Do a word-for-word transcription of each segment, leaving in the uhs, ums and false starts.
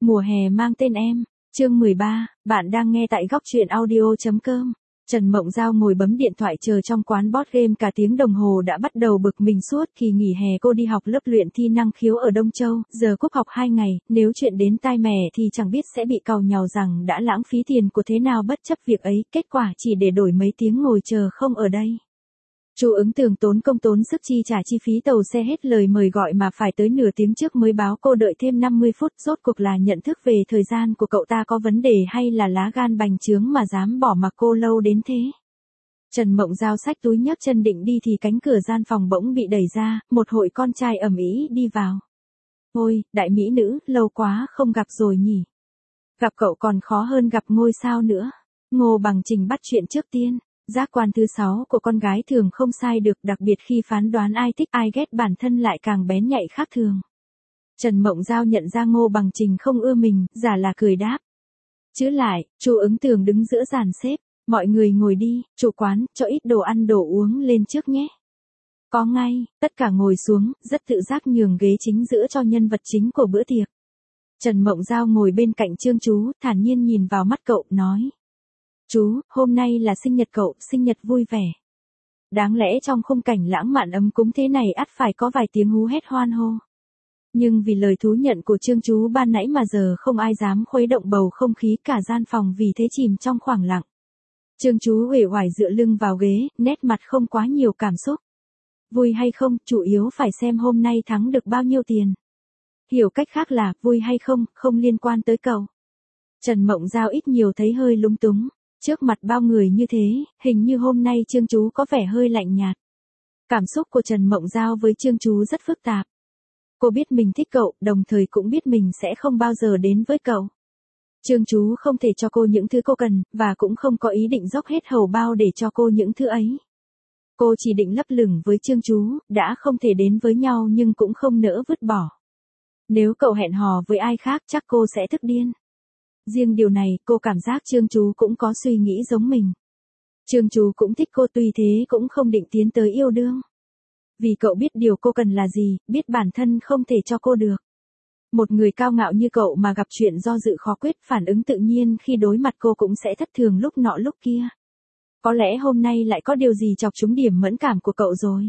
Mùa hè mang tên em, chương mười ba, bạn đang nghe tại góc truyện audio.com. Trần Mộng Giao ngồi bấm điện thoại chờ trong quán board game cả tiếng đồng hồ đã bắt đầu bực mình suốt kỳ nghỉ hè cô đi học lớp luyện thi năng khiếu ở Đông Châu, giờ cúp học hai ngày, nếu chuyện đến tai mẹ thì chẳng biết sẽ bị càu nhàu rằng đã lãng phí tiền của thế nào bất chấp việc ấy, kết quả chỉ để đổi mấy tiếng ngồi chờ không ở đây. Chu Ứng Tường tốn công tốn sức chi trả chi phí tàu xe hết lời mời gọi mà phải tới nửa tiếng trước mới báo cô đợi thêm năm mươi phút, rốt cuộc là nhận thức về thời gian của cậu ta có vấn đề hay là lá gan bành trướng mà dám bỏ mặc cô lâu đến thế. Trần Mộng Giao xách túi nhấc chân định đi thì cánh cửa gian phòng bỗng bị đẩy ra, một hội con trai ầm ĩ đi vào. Ôi, đại mỹ nữ, lâu quá không gặp rồi nhỉ. Gặp cậu còn khó hơn gặp ngôi sao nữa. Ngô Bằng Trình bắt chuyện trước tiên. Giác quan thứ sáu của con gái thường không sai được, đặc biệt khi phán đoán ai thích ai ghét bản thân lại càng bén nhạy khác thường. Trần Mộng Giao nhận ra Ngô Bằng Trình không ưa mình, giả là cười đáp. Chứ lại, Chu Ứng Tường đứng giữa dàn xếp, mọi người ngồi đi, chủ quán, cho ít đồ ăn đồ uống lên trước nhé. Có ngay, tất cả ngồi xuống, rất tự giác nhường ghế chính giữa cho nhân vật chính của bữa tiệc. Trần Mộng Giao ngồi bên cạnh Trương Chú, thản nhiên nhìn vào mắt cậu, nói. Chú, hôm nay là sinh nhật cậu, sinh nhật vui vẻ. Đáng lẽ trong khung cảnh lãng mạn ấm cúng thế này ắt phải có vài tiếng hú hét hoan hô. Nhưng vì lời thú nhận của Trương Chú ban nãy mà giờ không ai dám khuấy động bầu không khí, cả gian phòng vì thế chìm trong khoảng lặng. Trương Chú uể oải dựa lưng vào ghế, nét mặt không quá nhiều cảm xúc. Vui hay không, chủ yếu phải xem hôm nay thắng được bao nhiêu tiền. Hiểu cách khác là, vui hay không, không liên quan tới cậu. Trần Mộng Giao ít nhiều thấy hơi lúng túng. Trước mặt bao người như thế, hình như hôm nay Trương Chú có vẻ hơi lạnh nhạt. Cảm xúc của Trần Mộng Giao với Trương Chú rất phức tạp. Cô biết mình thích cậu, đồng thời cũng biết mình sẽ không bao giờ đến với cậu. Trương Chú không thể cho cô những thứ cô cần, và cũng không có ý định dốc hết hầu bao để cho cô những thứ ấy. Cô chỉ định lấp lửng với Trương Chú, đã không thể đến với nhau nhưng cũng không nỡ vứt bỏ. Nếu cậu hẹn hò với ai khác chắc cô sẽ tức điên. Riêng điều này, cô cảm giác Trương Chú cũng có suy nghĩ giống mình. Trương Chú cũng thích cô, tuy thế cũng không định tiến tới yêu đương. Vì cậu biết điều cô cần là gì, biết bản thân không thể cho cô được. Một người cao ngạo như cậu mà gặp chuyện do dự khó quyết, phản ứng tự nhiên khi đối mặt cô cũng sẽ thất thường lúc nọ lúc kia. Có lẽ hôm nay lại có điều gì chọc trúng điểm mẫn cảm của cậu rồi.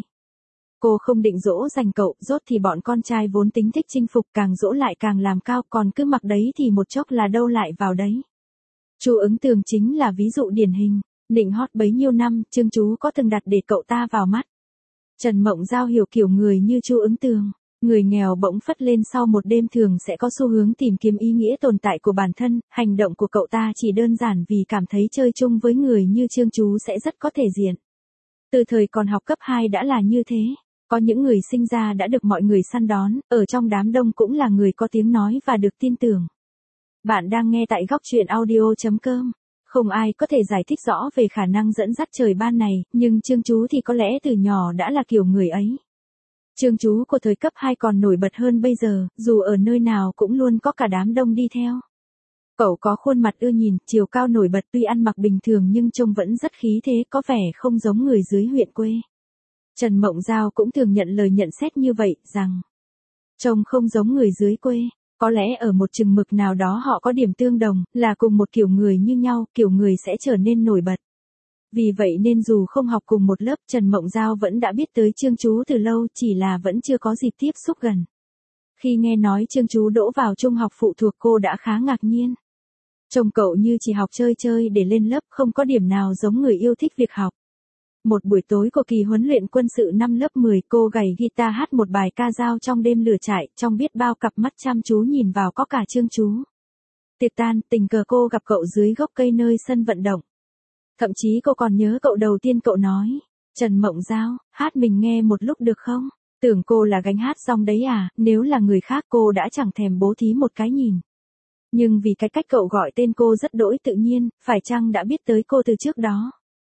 Cô không định dỗ dành cậu, rốt thì bọn con trai vốn tính thích chinh phục, càng dỗ lại càng làm cao, còn cứ mặc đấy thì một chốc là đâu lại vào đấy. Chu Ứng Tường chính là ví dụ điển hình, nịnh hót bấy nhiêu năm, Trương Chú có từng đặt để cậu ta vào mắt. Trần Mộng Giao hiểu kiểu người như Chu Ứng Tường, người nghèo bỗng phất lên sau một đêm thường sẽ có xu hướng tìm kiếm ý nghĩa tồn tại của bản thân, hành động của cậu ta chỉ đơn giản vì cảm thấy chơi chung với người như Trương Chú sẽ rất có thể diện. Từ thời còn học cấp hai đã là như thế. Có những người sinh ra đã được mọi người săn đón, ở trong đám đông cũng là người có tiếng nói và được tin tưởng. Bạn đang nghe tại góc truyện audio.com. Không ai có thể giải thích rõ về khả năng dẫn dắt trời ban này, nhưng Trương Chú thì có lẽ từ nhỏ đã là kiểu người ấy. Trương Chú của thời cấp hai còn nổi bật hơn bây giờ, dù ở nơi nào cũng luôn có cả đám đông đi theo. Cậu có khuôn mặt ưa nhìn, chiều cao nổi bật, tuy ăn mặc bình thường nhưng trông vẫn rất khí thế, có vẻ không giống người dưới huyện quê. Trần Mộng Giao cũng thường nhận lời nhận xét như vậy, rằng trông không giống người dưới quê, có lẽ ở một chừng mực nào đó họ có điểm tương đồng, là cùng một kiểu người như nhau, kiểu người sẽ trở nên nổi bật. Vì vậy nên dù không học cùng một lớp, Trần Mộng Giao vẫn đã biết tới Trương Chú từ lâu, chỉ là vẫn chưa có dịp tiếp xúc gần. Khi nghe nói Trương Chú đỗ vào trung học phụ thuộc cô đã khá ngạc nhiên. Trông cậu như chỉ học chơi chơi để lên lớp, không có điểm nào giống người yêu thích việc học. Một buổi tối của kỳ huấn luyện quân sự năm lớp mười, cô gảy guitar hát một bài ca dao trong đêm lửa trại, trong biết bao cặp mắt chăm chú nhìn vào có cả Trương Chú. Tiệc tan, tình cờ cô gặp cậu dưới gốc cây nơi sân vận động. Thậm chí cô còn nhớ cậu đầu tiên cậu nói, Trần Mộng Giao, hát mình nghe một lúc được không? Tưởng cô là gánh hát xong đấy à, nếu là người khác cô đã chẳng thèm bố thí một cái nhìn. Nhưng vì cái cách cậu gọi tên cô rất đỗi tự nhiên, phải chăng đã biết tới cô từ trước đó?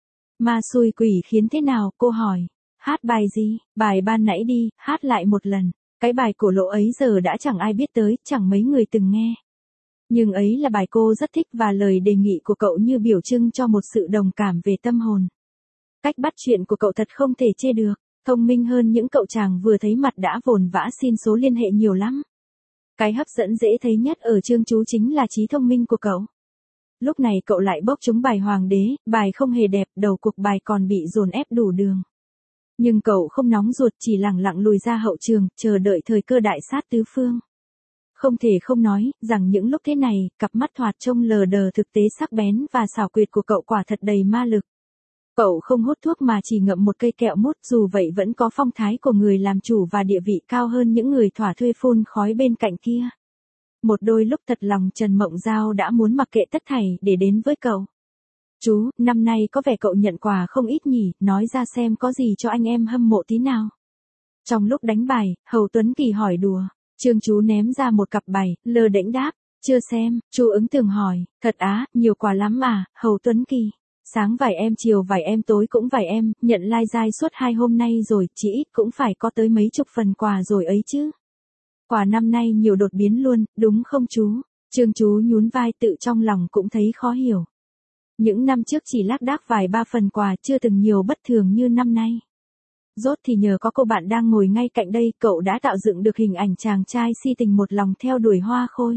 Ma xui quỷ khiến thế nào, cô hỏi. Hát bài gì? Bài ban nãy đi, hát lại một lần. Cái bài cổ lỗ ấy giờ đã chẳng ai biết tới, chẳng mấy người từng nghe. Nhưng ấy là bài cô rất thích và lời đề nghị của cậu như biểu trưng cho một sự đồng cảm về tâm hồn. Cách bắt chuyện của cậu thật không thể chê được, thông minh hơn những cậu chàng vừa thấy mặt đã vồn vã xin số liên hệ nhiều lắm. Cái hấp dẫn dễ thấy nhất ở Trương Chú chính là trí thông minh của cậu. Lúc này cậu lại bốc trúng bài hoàng đế, bài không hề đẹp, đầu cuộc bài còn bị dồn ép đủ đường. Nhưng cậu không nóng ruột, chỉ lẳng lặng lùi ra hậu trường, chờ đợi thời cơ đại sát tứ phương. Không thể không nói, rằng những lúc thế này, cặp mắt thoạt trông lờ đờ thực tế sắc bén và xảo quyệt của cậu quả thật đầy ma lực. Cậu không hút thuốc mà chỉ ngậm một cây kẹo mút, dù vậy vẫn có phong thái của người làm chủ và địa vị cao hơn những người thỏa thuê phun khói bên cạnh kia. Một đôi lúc thật lòng Trần Mộng Giao đã muốn mặc kệ tất thảy để đến với cậu. Chú, năm nay có vẻ cậu nhận quà không ít nhỉ, nói ra xem có gì cho anh em hâm mộ tí nào. Trong lúc đánh bài, Hầu Tuấn Kỳ hỏi đùa, Trương Chú ném ra một cặp bài, lơ đễnh đáp, chưa xem, chú ứng tường hỏi, thật á, nhiều quà lắm à, Hầu Tuấn Kỳ. Sáng vài em, chiều vài em, tối cũng vài em, nhận lai dai suốt hai hôm nay rồi, chỉ ít cũng phải có tới mấy chục phần quà rồi ấy chứ. Quà năm nay nhiều đột biến luôn, đúng không chú? Trương Chú nhún vai, tự trong lòng cũng thấy khó hiểu. Những năm trước chỉ lác đác vài ba phần quà, chưa từng nhiều bất thường như năm nay. Rốt thì nhờ có cô bạn đang ngồi ngay cạnh đây, cậu đã tạo dựng được hình ảnh chàng trai si tình một lòng theo đuổi hoa khôi.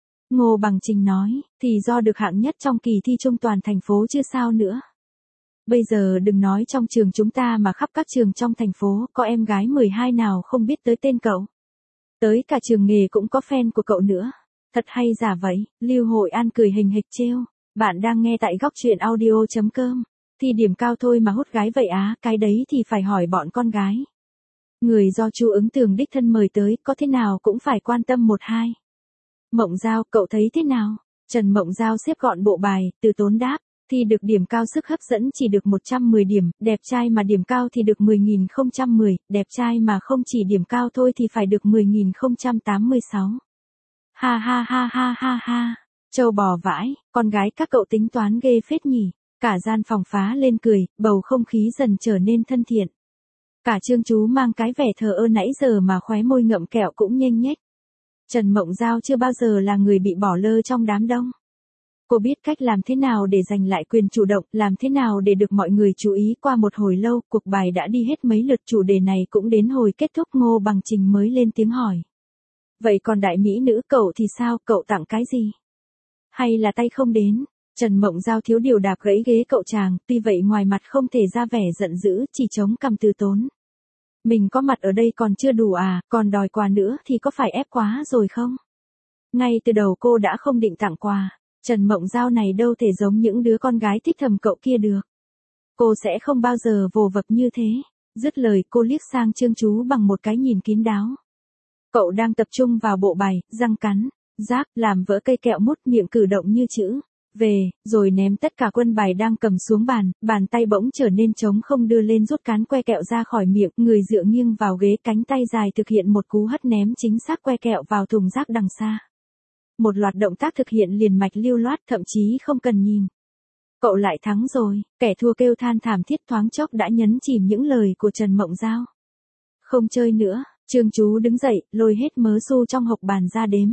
Ngô Bằng Trình nói, thì do được hạng nhất trong kỳ thi trung toàn thành phố chứ sao nữa. Bây giờ đừng nói trong trường chúng ta mà khắp các trường trong thành phố, có em gái mười hai nào không biết tới tên cậu. Tới cả trường nghề cũng có fan của cậu nữa. Thật hay giả vậy, Lưu Hội An cười hình hịch trêu. Bạn đang nghe tại góc truyện audio chấm com. Thì điểm cao thôi mà hút gái vậy á, cái đấy thì phải hỏi bọn con gái. Người do chú Ứng Tường đích thân mời tới, có thế nào cũng phải quan tâm một hai. Mộng Giao, cậu thấy thế nào? Trần Mộng Giao xếp gọn bộ bài, từ tốn đáp. Thì được điểm cao sức hấp dẫn chỉ được một trăm mười điểm, đẹp trai mà điểm cao thì được mười nghìn không trăm mười, đẹp trai mà không chỉ điểm cao thôi thì phải được mười nghìn không trăm tám mươi sáu. Ha ha ha ha ha ha, châu bò vãi, con gái các cậu tính toán ghê phết nhỉ. Cả gian phòng phá lên cười, bầu không khí dần trở nên thân thiện. Cả Trương Chú mang cái vẻ thờ ơ nãy giờ mà khóe môi ngậm kẹo cũng nhếch nhếch. Trần Mộng Giao chưa bao giờ là người bị bỏ lơ trong đám đông. Cô biết cách làm thế nào để giành lại quyền chủ động, làm thế nào để được mọi người chú ý. Qua một hồi lâu, cuộc bài đã đi hết mấy lượt, chủ đề này cũng đến hồi kết thúc. Ngô Bằng Trình mới lên tiếng hỏi. Vậy còn đại mỹ nữ cậu thì sao, cậu tặng cái gì? Hay là tay không đến? Trần Mộng Giao thiếu điều đạp gãy ghế cậu chàng, tuy vậy ngoài mặt không thể ra vẻ giận dữ, chỉ chống cằm từ tốn. Mình có mặt ở đây còn chưa đủ à, còn đòi quà nữa thì có phải ép quá rồi không? Ngay từ đầu cô đã không định tặng quà. Trần Mộng Giao này đâu thể giống những đứa con gái thích thầm cậu kia được. Cô sẽ không bao giờ vồ vập như thế. Dứt lời cô liếc sang Trương Chú bằng một cái nhìn kín đáo. Cậu đang tập trung vào bộ bài, răng cắn, rác, làm vỡ cây kẹo mút, miệng cử động như chữ về, rồi ném tất cả quân bài đang cầm xuống bàn, bàn tay bỗng trở nên trống không, đưa lên rút cán que kẹo ra khỏi miệng, người dựa nghiêng vào ghế, cánh tay dài thực hiện một cú hất ném chính xác que kẹo vào thùng rác đằng xa. Một loạt động tác thực hiện liền mạch lưu loát, thậm chí không cần nhìn. Cậu lại thắng rồi, kẻ thua kêu than thảm thiết, thoáng chốc đã nhấn chìm những lời của Trần Mộng Giao. Không chơi nữa, Trương Chú đứng dậy, lôi hết mớ xu trong hộc bàn ra đếm.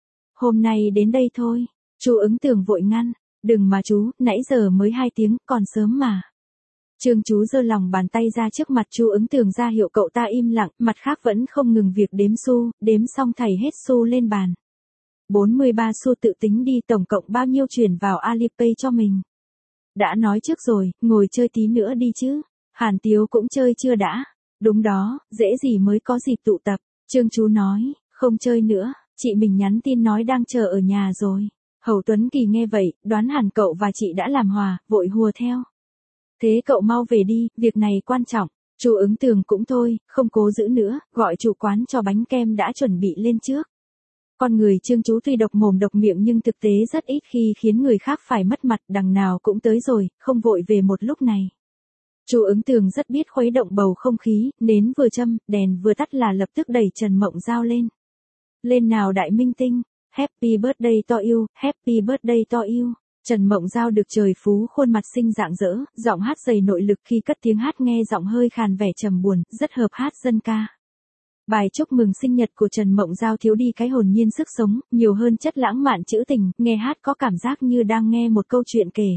Hôm nay đến đây thôi. Chú Ứng Tường vội ngăn, đừng mà chú, nãy giờ mới hai tiếng, còn sớm mà. Trương Chú giơ lòng bàn tay ra trước mặt chú Ứng Tường ra hiệu cậu ta im lặng, mặt khác vẫn không ngừng việc đếm xu, đếm xong thảy hết xu lên bàn. bốn mươi ba xu, tự tính đi, tổng cộng bao nhiêu chuyển vào Alipay cho mình. Đã nói trước rồi, ngồi chơi tí nữa đi chứ. Hàn Tiếu cũng chơi chưa đã? Đúng đó, dễ gì mới có dịp tụ tập. Trương Chú nói, không chơi nữa, chị mình nhắn tin nói đang chờ ở nhà rồi. Hầu Tuấn Kỳ nghe vậy, đoán hẳn cậu và chị đã làm hòa, vội hùa theo. Thế cậu mau về đi, việc này quan trọng. Chú Ứng Tường cũng thôi, không cố giữ nữa, gọi chủ quán cho bánh kem đã chuẩn bị lên trước. Con người Trương Chú tuy độc mồm độc miệng nhưng thực tế rất ít khi khiến người khác phải mất mặt, đằng nào cũng tới rồi, không vội về một lúc này. Chú Ứng Tường rất biết khuấy động bầu không khí, nến vừa châm, đèn vừa tắt là lập tức đẩy Trần Mộng Giao lên. Lên nào đại minh tinh, happy birthday to you, happy birthday to you. Trần Mộng Giao được trời phú khuôn mặt xinh rạng rỡ, giọng hát dày nội lực, khi cất tiếng hát nghe giọng hơi khàn vẻ trầm buồn, rất hợp hát dân ca. Bài chúc mừng sinh nhật của Trần Mộng Giao thiếu đi cái hồn nhiên sức sống, nhiều hơn chất lãng mạn trữ tình, nghe hát có cảm giác như đang nghe một câu chuyện kể.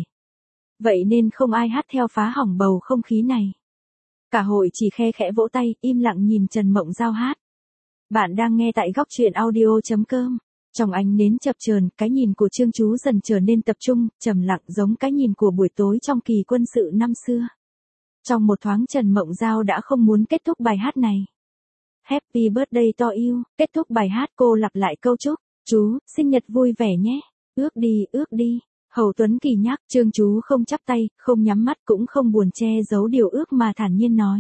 Vậy nên không ai hát theo phá hỏng bầu không khí này. Cả hội chỉ khe khẽ vỗ tay, im lặng nhìn Trần Mộng Giao hát. Bạn đang nghe tại góc truyện audio chấm com. Trong ánh nến chập chờn, cái nhìn của Trương Chú dần trở nên tập trung, trầm lặng giống cái nhìn của buổi tối trong kỳ quân sự năm xưa. Trong một thoáng Trần Mộng Giao đã không muốn kết thúc bài hát này. Happy birthday to you, kết thúc bài hát cô lặp lại câu chúc, chú, sinh nhật vui vẻ nhé, ước đi, ước đi. Hầu Tuấn Kỳ nhắc, Trương Chú không chắp tay, không nhắm mắt cũng không buồn che giấu điều ước mà thản nhiên nói.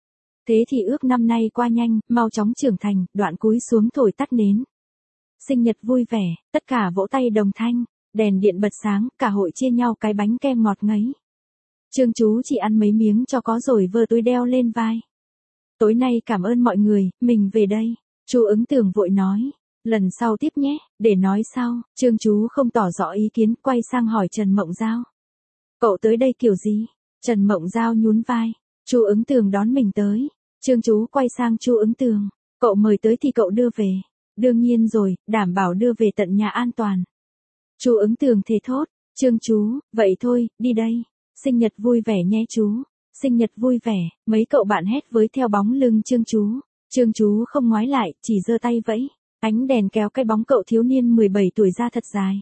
Thế thì ước năm nay qua nhanh, mau chóng trưởng thành, đoạn cúi xuống thổi tắt nến. Sinh nhật vui vẻ, tất cả vỗ tay đồng thanh, đèn điện bật sáng, cả hội chia nhau cái bánh kem ngọt ngấy. Trương Chú chỉ ăn mấy miếng cho có rồi vơ túi đeo lên vai. Tối nay cảm ơn mọi người, mình về đây. Chú Ứng Tường vội nói, lần sau tiếp nhé, để nói sau. Trương Chú không tỏ rõ ý kiến, quay sang hỏi Trần Mộng Giao. Cậu tới đây kiểu gì? Trần Mộng Giao nhún vai, chú Ứng Tường đón mình tới. Trương Chú quay sang chú Ứng Tường, cậu mời tới thì cậu đưa về. Đương nhiên rồi, đảm bảo đưa về tận nhà an toàn. Chú Ứng Tường thề thốt, Trương Chú, vậy thôi, đi đây. Sinh nhật vui vẻ nhé chú. Sinh nhật vui vẻ, mấy cậu bạn hét với theo bóng lưng Trương Chú. Trương Chú không ngoái lại, chỉ giơ tay vẫy. Ánh đèn kéo cái bóng cậu thiếu niên mười bảy tuổi ra thật dài.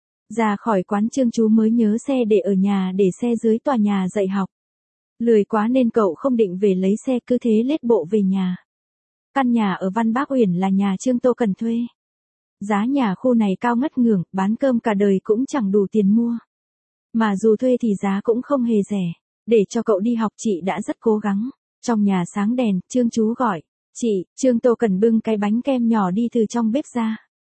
Ra khỏi quán Trương Chú mới nhớ xe để ở nhà để xe dưới tòa nhà dạy học. Lười quá nên cậu không định về lấy xe cứ thế lết bộ về nhà. Căn nhà ở Văn Bác Uyển là nhà Trương Tô Cần thuê. Giá nhà khu này cao ngất ngưởng, bán cơm cả đời cũng chẳng đủ tiền mua. Mà dù thuê thì giá cũng không hề rẻ. Để cho cậu đi học chị đã rất cố gắng. Trong nhà sáng đèn, Trương Chú gọi. Chị, Trương Tô Cần bưng cái bánh kem nhỏ đi từ trong bếp ra.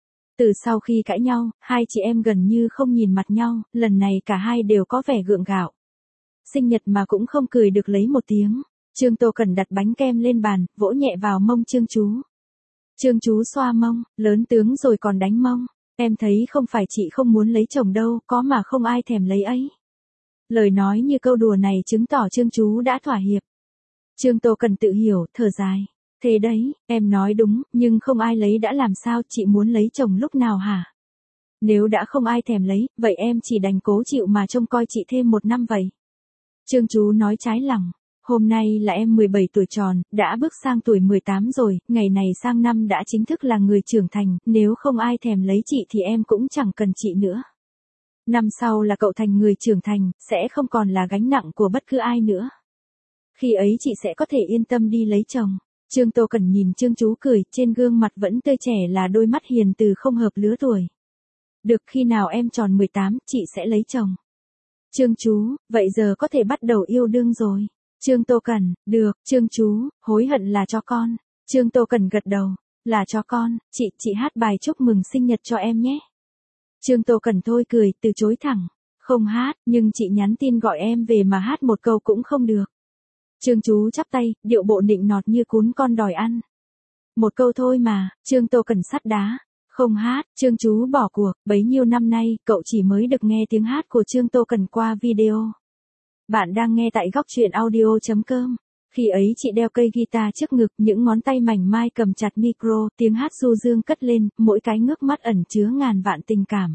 Từ sau khi cãi nhau, hai chị em gần như không nhìn mặt nhau, lần này cả hai đều có vẻ gượng gạo. Sinh nhật mà cũng không cười được lấy một tiếng. Trương Tô Cần đặt bánh kem lên bàn, vỗ nhẹ vào mông Trương Chú. Trương Chú xoa mông, lớn tướng rồi còn đánh mông. Em thấy không phải chị không muốn lấy chồng đâu, có mà không ai thèm lấy ấy. Lời nói như câu đùa này chứng tỏ Trương Chú đã thỏa hiệp. Trương Tô Cần tự hiểu, thở dài. Thế đấy, em nói đúng, nhưng không ai lấy đã làm sao, chị muốn lấy chồng lúc nào hả? Nếu đã không ai thèm lấy, vậy em chỉ đành cố chịu mà trông coi chị thêm một năm vậy. Trương Chú nói trái lòng. Hôm nay là em mười bảy tuổi tròn, đã bước sang tuổi mười tám rồi, ngày này sang năm đã chính thức là người trưởng thành, nếu không ai thèm lấy chị thì em cũng chẳng cần chị nữa. Năm sau là cậu thành người trưởng thành, sẽ không còn là gánh nặng của bất cứ ai nữa. Khi ấy chị sẽ có thể yên tâm đi lấy chồng. Trương Tô Cần nhìn Trương Chú cười, trên gương mặt vẫn tươi trẻ là đôi mắt hiền từ không hợp lứa tuổi. Được, khi nào em tròn mười tám, chị sẽ lấy chồng. Trương Chú, vậy giờ có thể bắt đầu yêu đương rồi. Trương Tô Cần, được, Trương Chú, hối hận là cho con. Trương Tô Cần gật đầu, là cho con, chị, chị hát bài chúc mừng sinh nhật cho em nhé. Trương Tô Cần thôi cười, từ chối thẳng, không hát, nhưng chị nhắn tin gọi em về mà hát một câu cũng không được. Trương Chú chắp tay, điệu bộ nịnh nọt như cún con đòi ăn. Một câu thôi mà, Trương Tô Cần sắt đá. Không hát, Trương Chú bỏ cuộc, bấy nhiêu năm nay, cậu chỉ mới được nghe tiếng hát của Trương Tô Cần qua video. Bạn đang nghe tại góc truyện audio chấm com. Khi ấy chị đeo cây guitar trước ngực, những ngón tay mảnh mai cầm chặt micro, tiếng hát du dương cất lên, mỗi cái ngước mắt ẩn chứa ngàn vạn tình cảm.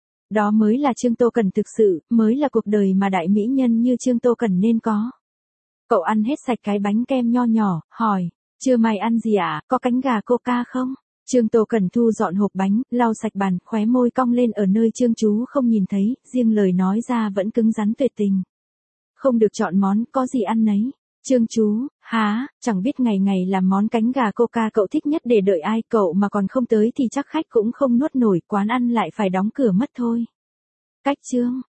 Đó mới là Trương Tô Cần thực sự, mới là cuộc đời mà đại mỹ nhân như Trương Tô Cần nên có. Cậu ăn hết sạch cái bánh kem nho nhỏ, hỏi, chưa mày ăn gì ạ, à? Có cánh gà coca không? Trương Tô Cần thu dọn hộp bánh, lau sạch bàn, khóe môi cong lên ở nơi Trương Chú không nhìn thấy, riêng lời nói ra vẫn cứng rắn tuyệt tình. Không được chọn món, có gì ăn nấy. Trương Chú, há, chẳng biết ngày ngày làm món cánh gà coca cậu thích nhất để đợi ai, cậu mà còn không tới thì chắc khách cũng không nuốt nổi, quán ăn lại phải đóng cửa mất thôi. Cách chương.